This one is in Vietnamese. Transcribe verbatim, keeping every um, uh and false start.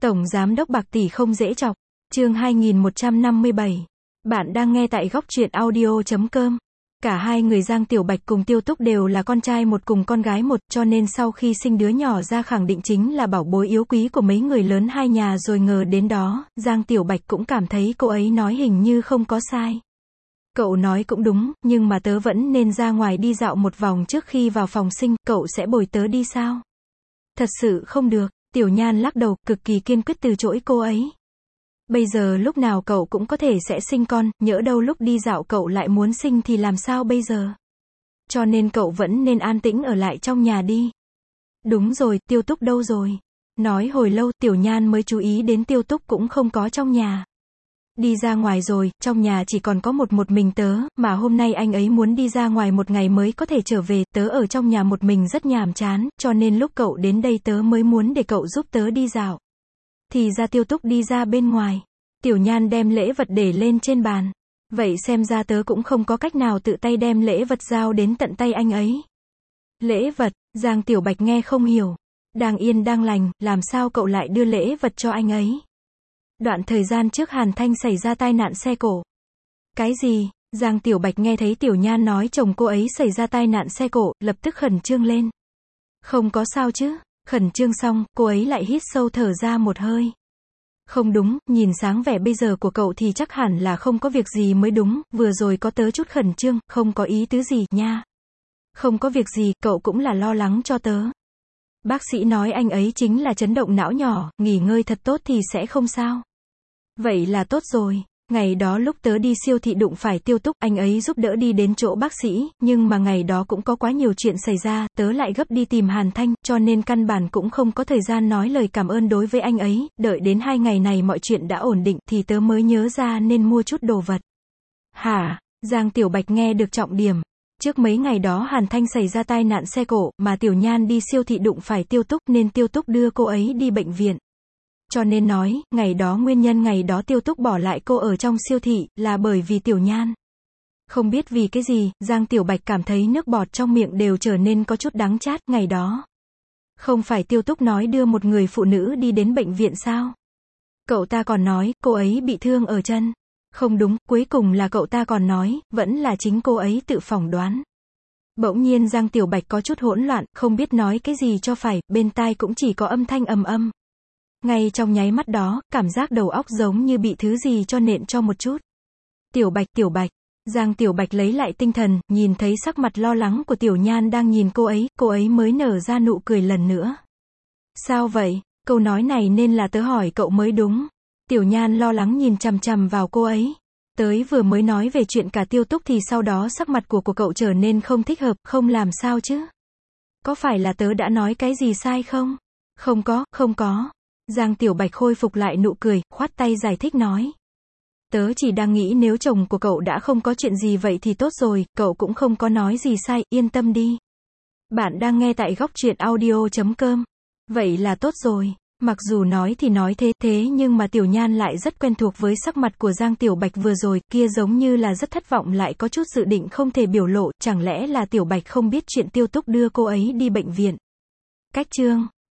Tổng Giám đốc bạc tỷ không dễ chọc. Chương hai nghìn một trăm năm mươi bảy. Bạn đang nghe tại góc truyện audio chấm com. Cả hai người Giang Tiểu Bạch cùng Tiêu Túc đều là con trai một cùng con gái một, cho nên sau khi sinh đứa nhỏ ra khẳng định chính là bảo bối yếu quý của mấy người lớn hai nhà rồi, ngờ đến đó, Giang Tiểu Bạch cũng cảm thấy cô ấy nói hình như không có sai. Cậu nói cũng đúng, nhưng mà tớ vẫn nên ra ngoài đi dạo một vòng trước khi vào phòng sinh, cậu sẽ bồi tớ đi sao? Thật sự không được. Tiểu Nhan lắc đầu, cực kỳ kiên quyết từ chối cô ấy. Bây giờ lúc nào cậu cũng có thể sẽ sinh con, nhỡ đâu lúc đi dạo cậu lại muốn sinh thì làm sao bây giờ? Cho nên cậu vẫn nên an tĩnh ở lại trong nhà đi. Đúng rồi, Tiêu Túc đâu rồi? Nói hồi lâu, Tiểu Nhan mới chú ý đến Tiêu Túc cũng không có trong nhà. Đi ra ngoài rồi, trong nhà chỉ còn có một một mình tớ, mà hôm nay anh ấy muốn đi ra ngoài một ngày mới có thể trở về, tớ ở trong nhà một mình rất nhàm chán, cho nên lúc cậu đến đây tớ mới muốn để cậu giúp tớ đi dạo. Thì ra Tiêu Túc đi ra bên ngoài. Tiểu Nhan đem lễ vật để lên trên bàn. Vậy xem ra tớ cũng không có cách nào tự tay đem lễ vật giao đến tận tay anh ấy. Lễ vật, Giang Tiểu Bạch nghe không hiểu. Đang yên đang lành, làm sao cậu lại đưa lễ vật cho anh ấy? Đoạn thời gian trước Hàn Thanh xảy ra tai nạn xe cộ. Cái gì? Giang Tiểu Bạch nghe thấy Tiểu Nhan nói chồng cô ấy xảy ra tai nạn xe cộ, lập tức khẩn trương lên. Không có sao chứ? Khẩn trương xong, cô ấy lại hít sâu thở ra một hơi. Không đúng, nhìn sáng vẻ bây giờ của cậu thì chắc hẳn là không có việc gì mới đúng, vừa rồi có tớ chút khẩn trương, không có ý tứ gì, nha. Không có việc gì, cậu cũng là lo lắng cho tớ. Bác sĩ nói anh ấy chính là chấn động não nhỏ, nghỉ ngơi thật tốt thì sẽ không sao. Vậy là tốt rồi. Ngày đó lúc tớ đi siêu thị đụng phải Tiêu Túc, anh ấy giúp đỡ đi đến chỗ bác sĩ, nhưng mà ngày đó cũng có quá nhiều chuyện xảy ra, tớ lại gấp đi tìm Hàn Thanh, cho nên căn bản cũng không có thời gian nói lời cảm ơn đối với anh ấy, đợi đến hai ngày này mọi chuyện đã ổn định thì tớ mới nhớ ra nên mua chút đồ vật. Hả? Giang Tiểu Bạch nghe được trọng điểm. Trước mấy ngày đó Hàn Thanh xảy ra tai nạn xe cộ, mà Tiểu Nhan đi siêu thị đụng phải Tiêu Túc nên Tiêu Túc đưa cô ấy đi bệnh viện. Cho nên nói, ngày đó nguyên nhân ngày đó Tiêu Túc bỏ lại cô ở trong siêu thị, là bởi vì Tiểu Nhan. Không biết vì cái gì, Giang Tiểu Bạch cảm thấy nước bọt trong miệng đều trở nên có chút đắng chát, ngày đó. Không phải Tiêu Túc nói đưa một người phụ nữ đi đến bệnh viện sao? Cậu ta còn nói, cô ấy bị thương ở chân. Không đúng, cuối cùng là cậu ta còn nói, vẫn là chính cô ấy tự phỏng đoán. Bỗng nhiên Giang Tiểu Bạch có chút hỗn loạn, không biết nói cái gì cho phải, bên tai cũng chỉ có âm thanh ầm ầm. Ngay trong nháy mắt đó, cảm giác đầu óc giống như bị thứ gì cho nện cho một chút. Tiểu Bạch, Tiểu Bạch. Giang Tiểu Bạch lấy lại tinh thần, nhìn thấy sắc mặt lo lắng của Tiểu Nhan đang nhìn cô ấy, cô ấy mới nở ra nụ cười lần nữa. Sao vậy? Câu nói này nên là tớ hỏi cậu mới đúng. Tiểu Nhan lo lắng nhìn chằm chằm vào cô ấy. Tới vừa mới nói về chuyện cả Tiêu Túc thì sau đó sắc mặt của của cậu trở nên không thích hợp, không làm sao chứ? Có phải là tớ đã nói cái gì sai không? Không có, không có. Giang Tiểu Bạch khôi phục lại nụ cười, khoát tay giải thích nói. Tớ chỉ đang nghĩ nếu chồng của cậu đã không có chuyện gì vậy thì tốt rồi, cậu cũng không có nói gì sai, yên tâm đi. Bạn đang nghe tại góc truyện audio chấm com. Vậy là tốt rồi. Mặc dù nói thì nói thế thế nhưng mà Tiểu Nhan lại rất quen thuộc với sắc mặt của Giang Tiểu Bạch vừa rồi, kia giống như là rất thất vọng lại có chút dự định không thể biểu lộ, chẳng lẽ là Tiểu Bạch không biết chuyện Tiêu Túc đưa cô ấy đi bệnh viện. Cách chương.